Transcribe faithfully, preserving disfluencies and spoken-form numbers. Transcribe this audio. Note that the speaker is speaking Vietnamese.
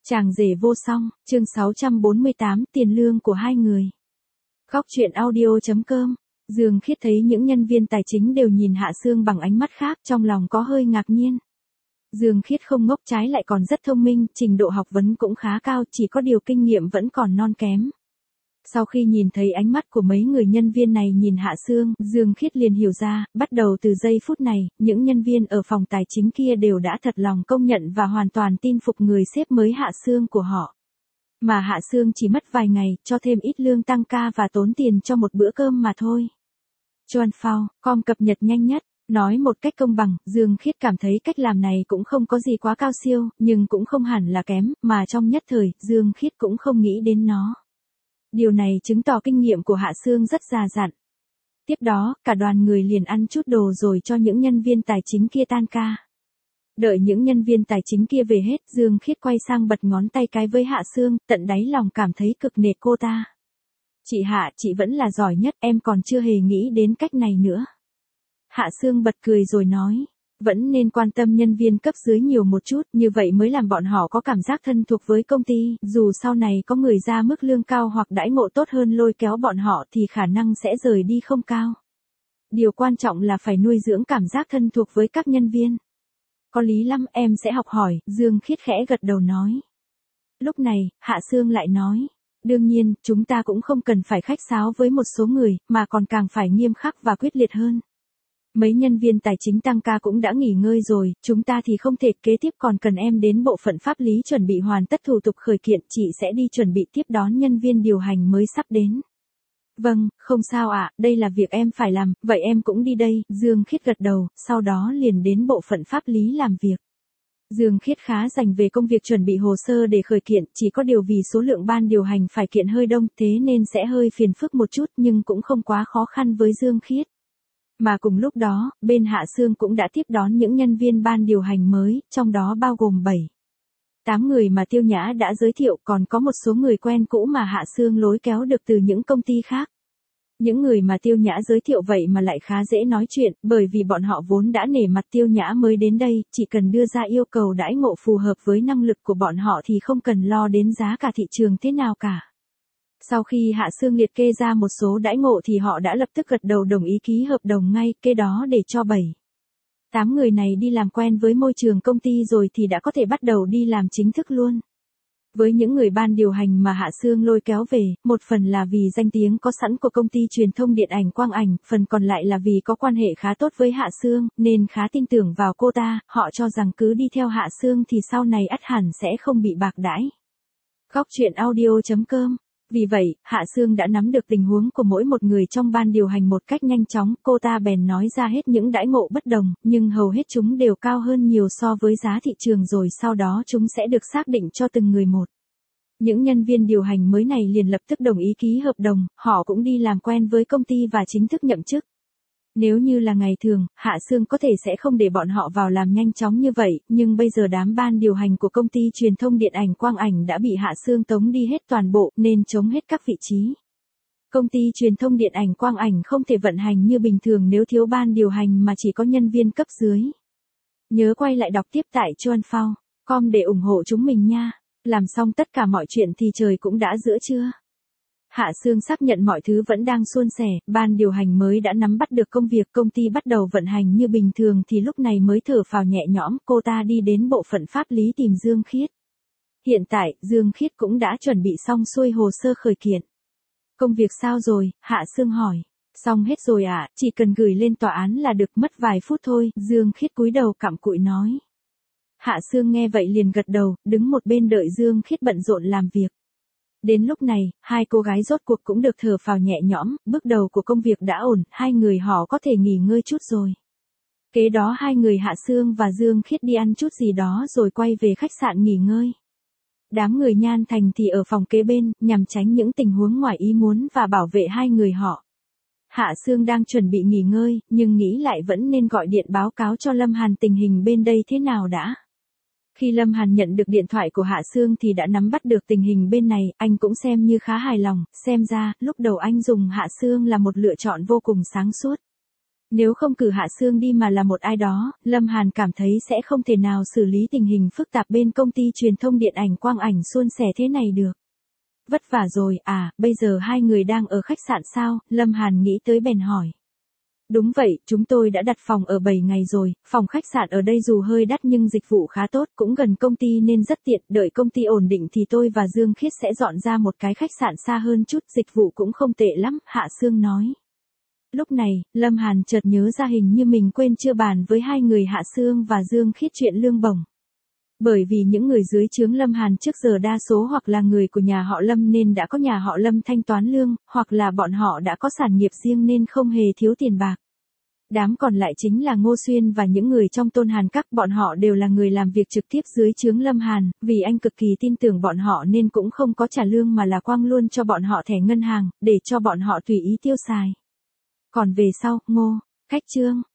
Chàng rể vô song, chương sáu trăm bốn mươi tám, tiền lương của hai người. Góc truyện audio chấm com. Dương Khiết thấy những nhân viên tài chính đều nhìn Hạ Sương bằng ánh mắt khác, trong lòng có hơi ngạc nhiên. Dương Khiết không ngốc, trái lại còn rất thông minh, trình độ học vấn cũng khá cao, chỉ có điều kinh nghiệm vẫn còn non kém. Sau khi nhìn thấy ánh mắt của mấy người nhân viên này nhìn Hạ Sương, Dương Khiết liền hiểu ra, bắt đầu từ giây phút này, những nhân viên ở phòng tài chính kia đều đã thật lòng công nhận và hoàn toàn tin phục người sếp mới Hạ Sương của họ. Mà Hạ Sương chỉ mất vài ngày, cho thêm ít lương tăng ca và tốn tiền cho một bữa cơm mà thôi. Chuan Phao, com cập nhật nhanh nhất. Nói một cách công bằng, Dương Khiết cảm thấy cách làm này cũng không có gì quá cao siêu, nhưng cũng không hẳn là kém, mà trong nhất thời, Dương Khiết cũng không nghĩ đến nó. Điều này chứng tỏ kinh nghiệm của Hạ Sương rất già dặn. Tiếp đó, cả đoàn người liền ăn chút đồ rồi cho những nhân viên tài chính kia tan ca. Đợi những nhân viên tài chính kia về hết, Dương Khiết quay sang bật ngón tay cái với Hạ Sương, tận đáy lòng cảm thấy cực nể cô ta. Chị Hạ, chị vẫn là giỏi nhất, em còn chưa hề nghĩ đến cách này nữa. Hạ Sương bật cười rồi nói. Vẫn nên quan tâm nhân viên cấp dưới nhiều một chút, như vậy mới làm bọn họ có cảm giác thân thuộc với công ty, dù sau này có người ra mức lương cao hoặc đãi ngộ tốt hơn lôi kéo bọn họ thì khả năng sẽ rời đi không cao. Điều quan trọng là phải nuôi dưỡng cảm giác thân thuộc với các nhân viên. Có lý lắm, em sẽ học hỏi, Dương Khiết khẽ gật đầu nói. Lúc này, Hạ Sương lại nói. Đương nhiên, chúng ta cũng không cần phải khách sáo với một số người, mà còn càng phải nghiêm khắc và quyết liệt hơn. Mấy nhân viên tài chính tăng ca cũng đã nghỉ ngơi rồi, chúng ta thì không thể, kế tiếp còn cần em đến bộ phận pháp lý chuẩn bị hoàn tất thủ tục khởi kiện, chị sẽ đi chuẩn bị tiếp đón nhân viên điều hành mới sắp đến. Vâng, không sao ạ, đây là việc em phải làm, vậy em cũng đi đây, Dương Khiết gật đầu, sau đó liền đến bộ phận pháp lý làm việc. Dương Khiết khá dành về công việc chuẩn bị hồ sơ để khởi kiện, chỉ có điều vì số lượng ban điều hành phải kiện hơi đông, thế nên sẽ hơi phiền phức một chút nhưng cũng không quá khó khăn với Dương Khiết. Mà cùng lúc đó, bên Hạ Sương cũng đã tiếp đón những nhân viên ban điều hành mới, trong đó bao gồm bảy, tám người mà Tiêu Nhã đã giới thiệu, còn có một số người quen cũ mà Hạ Sương lối kéo được từ những công ty khác. Những người mà Tiêu Nhã giới thiệu vậy mà lại khá dễ nói chuyện, bởi vì bọn họ vốn đã nể mặt Tiêu Nhã mới đến đây, chỉ cần đưa ra yêu cầu đãi ngộ phù hợp với năng lực của bọn họ thì không cần lo đến giá cả thị trường thế nào cả. Sau khi Hạ Sương liệt kê ra một số đãi ngộ thì họ đã lập tức gật đầu đồng ý ký hợp đồng ngay, kế đó để cho bảy, tám người này đi làm quen với môi trường công ty rồi thì đã có thể bắt đầu đi làm chính thức luôn. Với những người ban điều hành mà Hạ Sương lôi kéo về, một phần là vì danh tiếng có sẵn của công ty truyền thông điện ảnh Quang Ảnh, phần còn lại là vì có quan hệ khá tốt với Hạ Sương, nên khá tin tưởng vào cô ta, họ cho rằng cứ đi theo Hạ Sương thì sau này ắt hẳn sẽ không bị bạc đãi. Góc truyện audio chấm com. Vì vậy, Hạ Sương đã nắm được tình huống của mỗi một người trong ban điều hành một cách nhanh chóng, cô ta bèn nói ra hết những đãi ngộ bất đồng, nhưng hầu hết chúng đều cao hơn nhiều so với giá thị trường rồi sau đó chúng sẽ được xác định cho từng người một. Những nhân viên điều hành mới này liền lập tức đồng ý ký hợp đồng, họ cũng đi làm quen với công ty và chính thức nhậm chức. Nếu như là ngày thường, Hạ Sương có thể sẽ không để bọn họ vào làm nhanh chóng như vậy, nhưng bây giờ đám ban điều hành của công ty truyền thông điện ảnh Quang Ảnh đã bị Hạ Sương tống đi hết toàn bộ, nên chống hết các vị trí. Công ty truyền thông điện ảnh Quang Ảnh không thể vận hành như bình thường nếu thiếu ban điều hành mà chỉ có nhân viên cấp dưới. Nhớ quay lại đọc tiếp tại chuan phao chấm com để ủng hộ chúng mình nha. Làm xong tất cả mọi chuyện thì trời cũng đã giữa trưa. Hạ Sương xác nhận mọi thứ vẫn đang suôn sẻ, ban điều hành mới đã nắm bắt được công việc, công ty bắt đầu vận hành như bình thường thì lúc này mới thở phào nhẹ nhõm, cô ta đi đến bộ phận pháp lý tìm Dương Khiết. Hiện tại, Dương Khiết cũng đã chuẩn bị xong xuôi hồ sơ khởi kiện. Công việc sao rồi, Hạ Sương hỏi. Xong hết rồi ạ, à, chỉ cần gửi lên tòa án là được, mất vài phút thôi, Dương Khiết cúi đầu cặm cụi nói. Hạ Sương nghe vậy liền gật đầu, đứng một bên đợi Dương Khiết bận rộn làm việc. Đến lúc này, hai cô gái rốt cuộc cũng được thở phào nhẹ nhõm, bước đầu của công việc đã ổn, hai người họ có thể nghỉ ngơi chút rồi. Kế đó hai người Hạ Sương và Dương Khiết đi ăn chút gì đó rồi quay về khách sạn nghỉ ngơi. Đám người Nhan Thành thì ở phòng kế bên, nhằm tránh những tình huống ngoài ý muốn và bảo vệ hai người họ. Hạ Sương đang chuẩn bị nghỉ ngơi, nhưng nghĩ lại vẫn nên gọi điện báo cáo cho Lâm Hàn tình hình bên đây thế nào đã. Khi Lâm Hàn nhận được điện thoại của Hạ Sương thì đã nắm bắt được tình hình bên này, anh cũng xem như khá hài lòng, xem ra, lúc đầu anh dùng Hạ Sương là một lựa chọn vô cùng sáng suốt. Nếu không cử Hạ Sương đi mà là một ai đó, Lâm Hàn cảm thấy sẽ không thể nào xử lý tình hình phức tạp bên công ty truyền thông điện ảnh quang ảnh suôn sẻ thế này được. Vất vả rồi, à, bây giờ hai người đang ở khách sạn sao? Lâm Hàn nghĩ tới bèn hỏi. Đúng vậy, chúng tôi đã đặt phòng ở bảy ngày rồi, phòng khách sạn ở đây dù hơi đắt nhưng dịch vụ khá tốt, cũng gần công ty nên rất tiện, đợi công ty ổn định thì tôi và Dương Khiết sẽ dọn ra một cái khách sạn xa hơn chút, dịch vụ cũng không tệ lắm, Hạ Sương nói. Lúc này, Lâm Hàn chợt nhớ ra hình như mình quên chưa bàn với hai người Hạ Sương và Dương Khiết chuyện lương bổng. Bởi vì những người dưới trướng Lâm Hàn trước giờ đa số hoặc là người của nhà họ Lâm nên đã có nhà họ Lâm thanh toán lương, hoặc là bọn họ đã có sản nghiệp riêng nên không hề thiếu tiền bạc. Đám còn lại chính là Ngô Xuyên và những người trong Tôn Hàn Các, bọn họ đều là người làm việc trực tiếp dưới trướng Lâm Hàn, vì anh cực kỳ tin tưởng bọn họ nên cũng không có trả lương mà là quăng luôn cho bọn họ thẻ ngân hàng, để cho bọn họ tùy ý tiêu xài. Còn về sau, Ngô, Khách Trương,